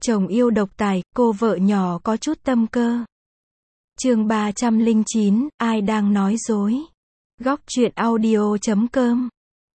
Chồng yêu độc tài, cô vợ nhỏ có chút tâm cơ. Chương 309, ai đang nói dối? Góc truyện audio.com.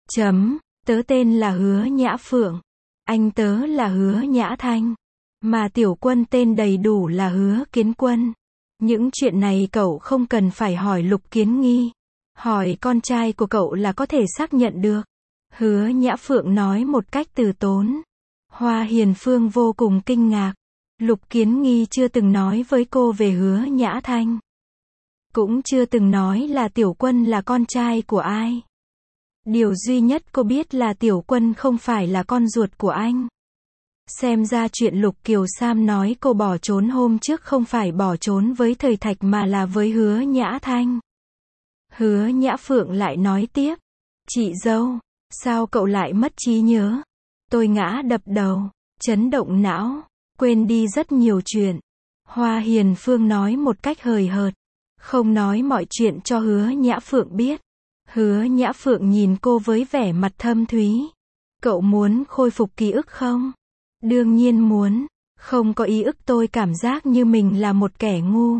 Tớ tên là Hứa Nhã Phượng. Anh tớ là Hứa Nhã Thanh. Mà tiểu quân tên đầy đủ là Hứa Kiến Quân. Những chuyện này cậu không cần phải hỏi Lục Kiến Nghi. Hỏi con trai của cậu là có thể xác nhận được. Hứa Nhã Phượng nói một cách từ tốn. Hoa Hiền Phương vô cùng kinh ngạc. Lục Kiến Nghi chưa từng nói với cô về Hứa Nhã Thanh. Cũng chưa từng nói là tiểu quân là con trai của ai. Điều duy nhất cô biết là tiểu quân không phải là con ruột của anh. Xem ra chuyện Lục Kiều Sam nói cô bỏ trốn hôm trước không phải bỏ trốn với Thời Thạch mà là với Hứa Nhã Thanh. Hứa Nhã Phượng lại nói tiếp. Chị dâu, sao cậu lại mất trí nhớ? Tôi ngã đập đầu, chấn động não, quên đi rất nhiều chuyện. Hoa Hiền Phương nói một cách hời hợt, không nói mọi chuyện cho Hứa Nhã Phượng biết. Hứa Nhã Phượng nhìn cô với vẻ mặt thâm thúy. Cậu muốn khôi phục ký ức không? Đương nhiên muốn, không có ý ức tôi cảm giác như mình là một kẻ ngu.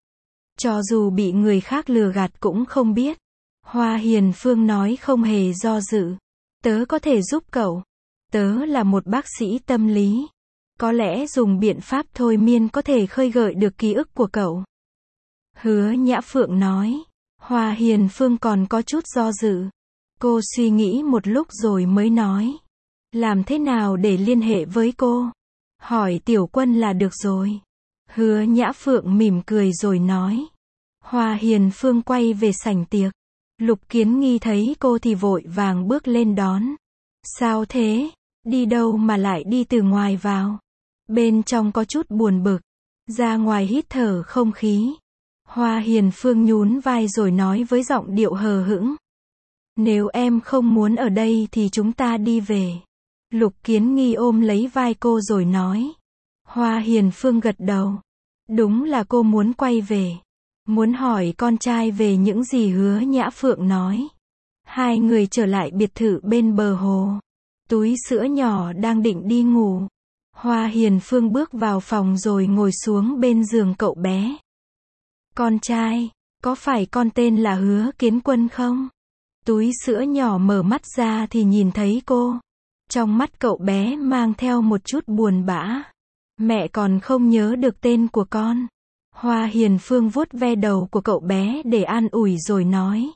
Cho dù bị người khác lừa gạt cũng không biết. Hoa Hiền Phương nói không hề do dự. Tớ có thể giúp cậu. Tớ là một bác sĩ tâm lý. Có lẽ dùng biện pháp thôi miên có thể khơi gợi được ký ức của cậu. Hứa Nhã Phượng nói. Hoa Hiền Phương còn có chút do dự. Cô suy nghĩ một lúc rồi mới nói. Làm thế nào để liên hệ với cô? Hỏi tiểu quân là được rồi. Hứa Nhã Phượng mỉm cười rồi nói. Hoa Hiền Phương quay về sảnh tiệc. Lục Kiến Nghi thấy cô thì vội vàng bước lên đón. Sao thế? Đi đâu mà lại đi từ ngoài vào? Bên trong có chút buồn bực. Ra ngoài hít thở không khí. Hoa Hiền Phương nhún vai rồi nói với giọng điệu hờ hững. Nếu em không muốn ở đây thì chúng ta đi về. Lục Kiến Nghi ôm lấy vai cô rồi nói. Hoa Hiền Phương gật đầu. Đúng là cô muốn quay về. Muốn hỏi con trai về những gì Hứa Nhã Phượng nói. Hai người trở lại biệt thự bên bờ hồ. Túi sữa nhỏ đang định đi ngủ. Hoa Hiền Phương bước vào phòng rồi ngồi xuống bên giường cậu bé. Con trai, có phải con tên là Hứa Kiến Quân không? Túi sữa nhỏ mở mắt ra thì nhìn thấy cô. Trong mắt cậu bé mang theo một chút buồn bã. Mẹ còn không nhớ được tên của con. Hoa Hiền Phương vuốt ve đầu của cậu bé để an ủi rồi nói.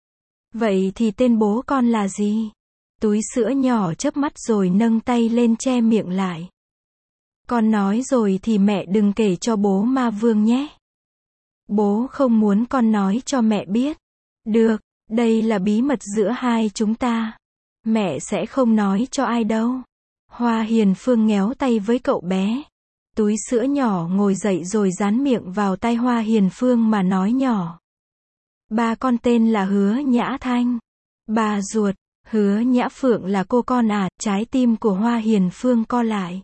Vậy thì tên bố con là gì? Túi sữa nhỏ chớp mắt rồi nâng tay lên che miệng lại. Con nói rồi thì mẹ đừng kể cho bố Ma Vương nhé. Bố không muốn con nói cho mẹ biết. Được, đây là bí mật giữa hai chúng ta. Mẹ sẽ không nói cho ai đâu. Hoa Hiền Phương nhéo tay với cậu bé. Túi sữa nhỏ ngồi dậy rồi dán miệng vào tai Hoa Hiền Phương mà nói nhỏ. Ba con tên là Hứa Nhã Thanh. Bà ruột, Hứa Nhã Phượng là cô con à? Trái tim của Hoa Hiền Phương co lại.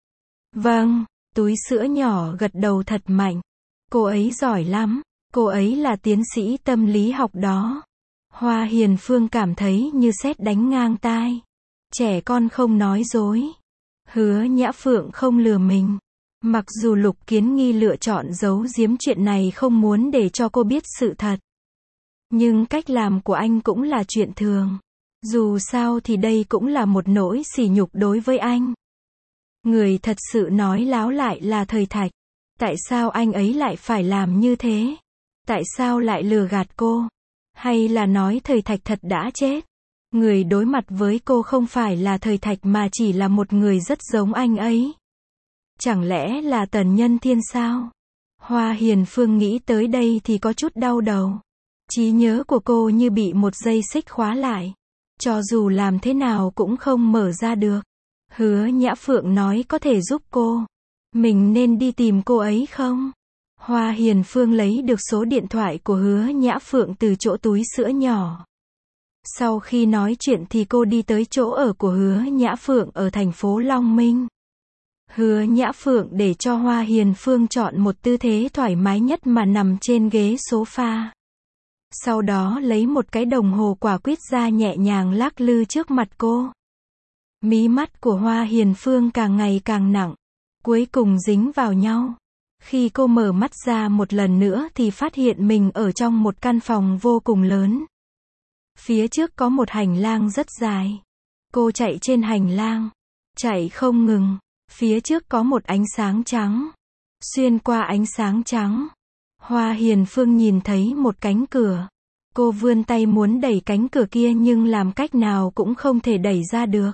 Vâng, túi sữa nhỏ gật đầu thật mạnh. Cô ấy giỏi lắm, cô ấy là tiến sĩ tâm lý học đó. Hoa Hiền Phương cảm thấy như sét đánh ngang tai. Trẻ con không nói dối. Hứa Nhã Phượng không lừa mình. Mặc dù Lục Kiến Nghi lựa chọn giấu giếm chuyện này không muốn để cho cô biết sự thật. Nhưng cách làm của anh cũng là chuyện thường. Dù sao thì đây cũng là một nỗi sỉ nhục đối với anh. Người thật sự nói láo lại là Thời Thạch. Tại sao anh ấy lại phải làm như thế? Tại sao lại lừa gạt cô? Hay là nói Thời Thạch thật đã chết? Người đối mặt với cô không phải là Thời Thạch mà chỉ là một người rất giống anh ấy. Chẳng lẽ là Tần Nhân Thiên sao? Hoa Hiền Phương nghĩ tới đây thì có chút đau đầu. Trí nhớ của cô như bị một dây xích khóa lại. Cho dù làm thế nào cũng không mở ra được. Hứa Nhã Phượng nói có thể giúp cô. Mình nên đi tìm cô ấy không? Hoa Hiền Phương lấy được số điện thoại của Hứa Nhã Phượng từ chỗ túi sữa nhỏ. Sau khi nói chuyện thì cô đi tới chỗ ở của Hứa Nhã Phượng ở thành phố Long Minh. Hứa Nhã Phượng để cho Hoa Hiền Phương chọn một tư thế thoải mái nhất mà nằm trên ghế sofa. Sau đó lấy một cái đồng hồ quả quýt ra nhẹ nhàng lắc lư trước mặt cô. Mí mắt của Hoa Hiền Phương càng ngày càng nặng. cuối cùng dính vào nhau. Khi cô mở mắt ra một lần nữa thì phát hiện mình ở trong một căn phòng vô cùng lớn. Phía trước có một hành lang rất dài. Cô chạy trên hành lang, chạy không ngừng. Phía trước có một ánh sáng trắng. Xuyên qua ánh sáng trắng, Hoa Hiền Phương nhìn thấy một cánh cửa. Cô vươn tay muốn đẩy cánh cửa kia nhưng làm cách nào cũng không thể đẩy ra được.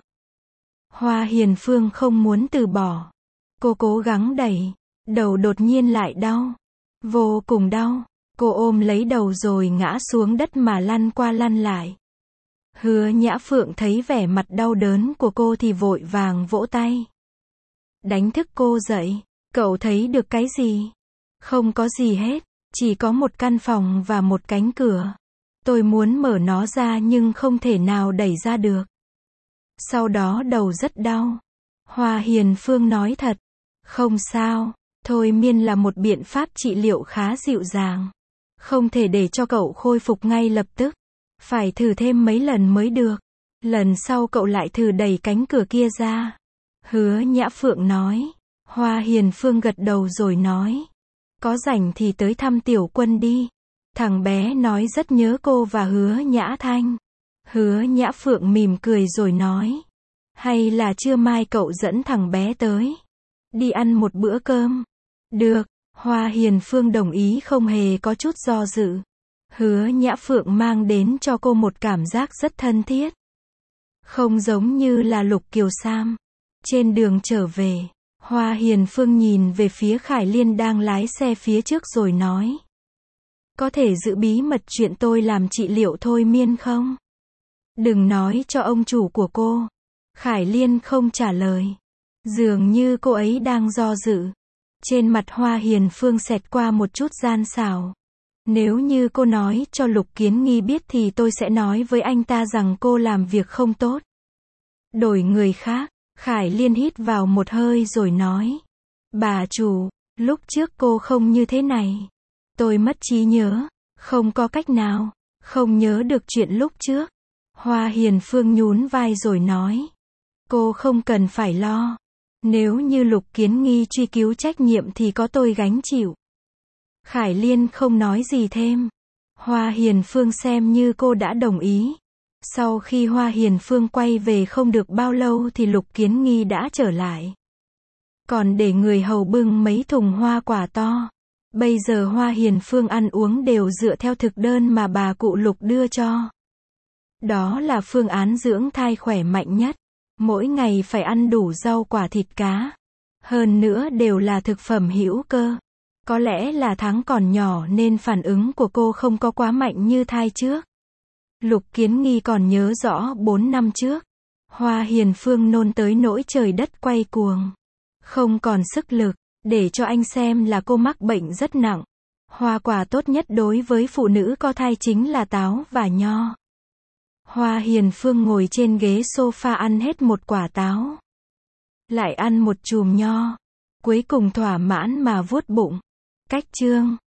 Hoa Hiền Phương không muốn từ bỏ. Cô cố gắng đẩy. Đầu đột nhiên lại đau. Vô cùng đau. Cô ôm lấy đầu rồi ngã xuống đất mà lăn qua lăn lại. Hứa Nhã Phượng thấy vẻ mặt đau đớn của cô thì vội vàng vỗ tay. Đánh thức cô dậy. Cậu thấy được cái gì? Không có gì hết. Chỉ có một căn phòng và một cánh cửa. Tôi muốn mở nó ra nhưng không thể nào đẩy ra được. Sau đó đầu rất đau. Hoa Hiền Phương nói thật. Không sao. Thôi miên là một biện pháp trị liệu khá dịu dàng. Không thể để cho cậu khôi phục ngay lập tức. Phải thử thêm mấy lần mới được. Lần sau cậu lại thử đẩy cánh cửa kia ra. Hứa Nhã Phượng nói. Hoa Hiền Phương gật đầu rồi nói. Có rảnh thì tới thăm Tiểu Quân đi. Thằng bé nói rất nhớ cô và Hứa Nhã Thanh. Hứa Nhã Phượng mỉm cười rồi nói. Hay là trưa mai cậu dẫn thằng bé tới. Đi ăn một bữa cơm. Được. Hoa Hiền Phương đồng ý không hề có chút do dự. Hứa Nhã Phượng mang đến cho cô một cảm giác rất thân thiết. Không giống như là Lục Kiều Sam. Trên đường trở về, Hoa Hiền Phương nhìn về phía Khải Liên đang lái xe phía trước rồi nói. Có thể giữ bí mật chuyện tôi làm trị liệu thôi miên không? Đừng nói cho ông chủ của cô. Khải Liên không trả lời. Dường như cô ấy đang do dự. Trên mặt Hoa Hiền Phương xẹt qua một chút gian xảo. Nếu như cô nói cho Lục Kiến Nghi biết thì tôi sẽ nói với anh ta rằng cô làm việc không tốt. Đổi người khác. Khải Liên hít vào một hơi rồi nói. Bà chủ, lúc trước cô không như thế này. Tôi mất trí nhớ. Không có cách nào. Không nhớ được chuyện lúc trước. Hoa Hiền Phương nhún vai rồi nói. Cô không cần phải lo. Nếu như Lục Kiến Nghi truy cứu trách nhiệm thì có tôi gánh chịu. Khải Liên không nói gì thêm. Hoa Hiền Phương xem như cô đã đồng ý. Sau khi Hoa Hiền Phương quay về không được bao lâu thì Lục Kiến Nghi đã trở lại. Còn để người hầu bưng mấy thùng hoa quả to. Bây giờ Hoa Hiền Phương ăn uống đều dựa theo thực đơn mà bà cụ Lục đưa cho. Đó là phương án dưỡng thai khỏe mạnh nhất. Mỗi ngày phải ăn đủ rau quả thịt cá. Hơn nữa đều là thực phẩm hữu cơ. Có lẽ là tháng còn nhỏ nên phản ứng của cô không có quá mạnh như thai trước. Lục Kiến Nghi còn nhớ rõ 4 năm trước. Hoa Hiền Phương nôn tới nỗi trời đất quay cuồng. Không còn sức lực, để cho anh xem là cô mắc bệnh rất nặng. Hoa quả tốt nhất đối với phụ nữ có thai chính là táo và nho. Hoa Hiền Phương ngồi trên ghế sofa ăn hết một quả táo. Lại ăn một chùm nho. Cuối cùng thỏa mãn mà vuốt bụng. Cách chương